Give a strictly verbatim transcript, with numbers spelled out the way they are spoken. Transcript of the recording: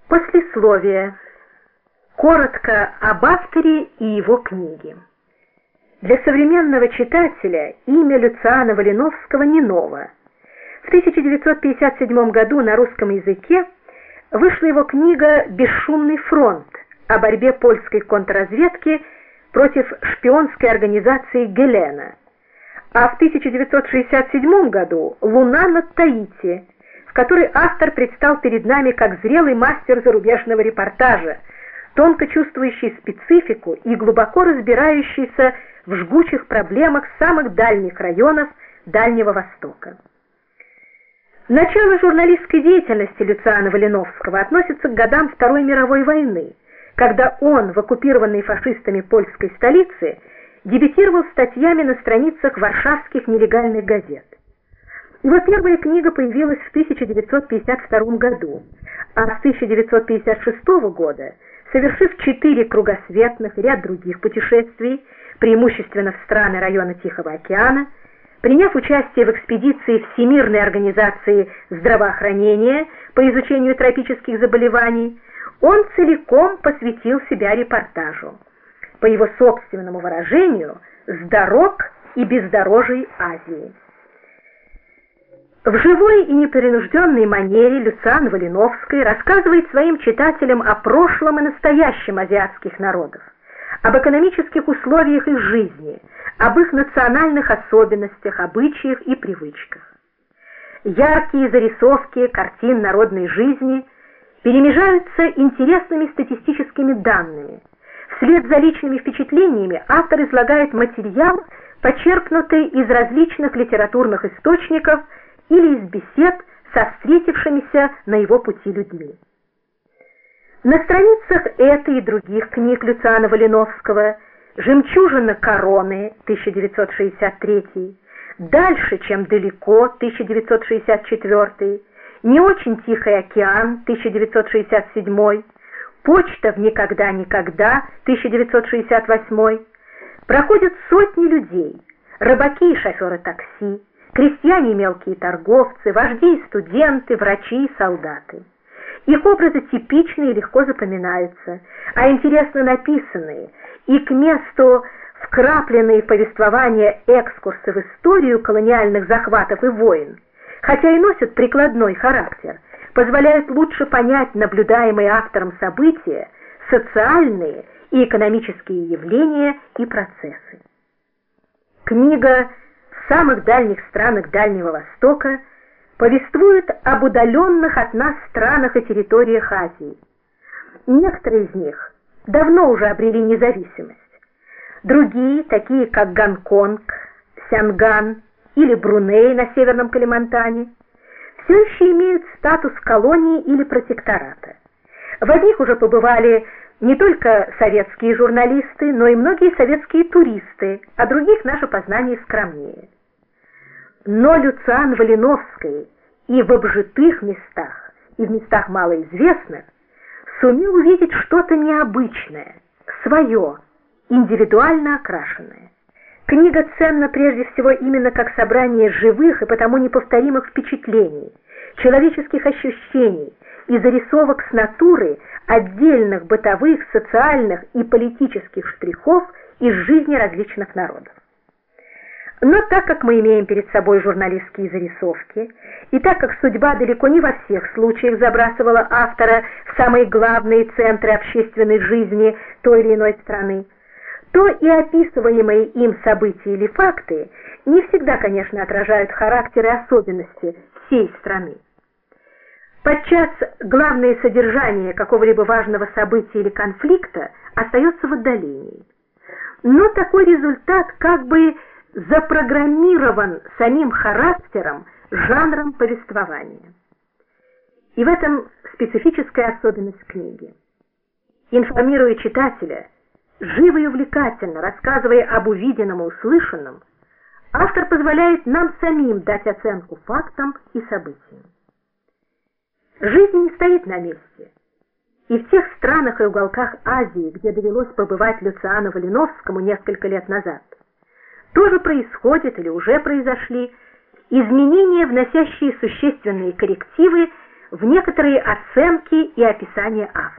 Послесловие. Коротко об авторе и его книге. Для современного читателя имя Люциана Валиновского не ново. В тысяча девятьсот пятьдесят седьмом году на русском языке вышла его книга «Бесшумный фронт» о борьбе польской контрразведки против шпионской организации Гелена, а в тысяча девятьсот шестьдесят седьмом году «Луна над Таити», в которой автор предстал перед нами как зрелый мастер зарубежного репортажа, тонко чувствующий специфику и глубоко разбирающийся в жгучих проблемах самых дальних районов Дальнего Востока. Начало журналистской деятельности Люциана Валиновского относится к годам Второй мировой войны, когда он в оккупированной фашистами польской столице дебютировал статьями на страницах варшавских нелегальных газет. Его первая книга появилась в тысяча девятьсот пятьдесят втором году, а с тысяча девятьсот пятьдесят шестого года, совершив четыре кругосветных и ряд других путешествий, преимущественно в страны района Тихого океана, приняв участие в экспедиции Всемирной организации здравоохранения по изучению тропических заболеваний, он целиком посвятил себя репортажу. По его собственному выражению, с дорог и бездорожий Азии. В живой и непринужденной манере Люциан Валиновский рассказывает своим читателям о прошлом и настоящем азиатских народов, об экономических условиях их жизни, об их национальных особенностях, обычаях и привычках. Яркие зарисовки картин народной жизни перемежаются интересными статистическими данными. Вслед за личными впечатлениями автор излагает материал, почерпнутый из различных литературных источников или из бесед со встретившимися на его пути людьми. На страницах этой и других книг Люциана Валиновского «Жемчужина короны» тысяча девятьсот шестьдесят третий, «Дальше, чем далеко» тысяча девятьсот шестьдесят четвёртый, «Не очень тихий океан» тысяча девятьсот шестьдесят седьмой, «Почта в никогда-никогда» тысяча девятьсот шестьдесят восьмой, проходят сотни людей, рыбаки и шоферы такси, крестьяне и мелкие торговцы, вожди и студенты, врачи и солдаты. Их образы типичны и легко запоминаются, а интересно написанные и к месту вкрапленные повествования экскурсы в историю колониальных захватов и войн, хотя и носят прикладной характер, позволяют лучше понять наблюдаемые автором события, социальные и экономические явления и процессы. Книга «В самых дальних странах Дальнего Востока» повествует об удаленных от нас странах и территориях Азии. Некоторые из них давно уже обрели независимость. Другие, такие как Гонконг, Сянган или Бруней на Северном Калимантане, все еще имеют статус колонии или протектората. В одних уже побывали не только советские журналисты, но и многие советские туристы, а других наше познание скромнее. Но Люциан Валиновский и в обжитых местах, и в местах малоизвестных сумел увидеть что-то необычное, свое, индивидуально окрашенное. Книга ценна прежде всего именно как собрание живых и потому неповторимых впечатлений, человеческих ощущений и зарисовок с натуры отдельных бытовых, социальных и политических штрихов из жизни различных народов. Но так как мы имеем перед собой журналистские зарисовки, и так как судьба далеко не во всех случаях забрасывала автора в самые главные центры общественной жизни той или иной страны, то и описываемые им события или факты не всегда, конечно, отражают характер и особенности всей страны. Подчас главное содержание какого-либо важного события или конфликта остается в отдалении. Но такой результат как бы запрограммирован самим характером, жанром повествования. И в этом специфическая особенность книги. Информируя читателя, живо и увлекательно рассказывая об увиденном и услышанном, автор позволяет нам самим дать оценку фактам и событиям. Жизнь не стоит на месте. И в тех странах и уголках Азии, где довелось побывать Люциану Валиновскому несколько лет назад, тоже происходят или уже произошли изменения, вносящие существенные коррективы в некоторые оценки и описания автора.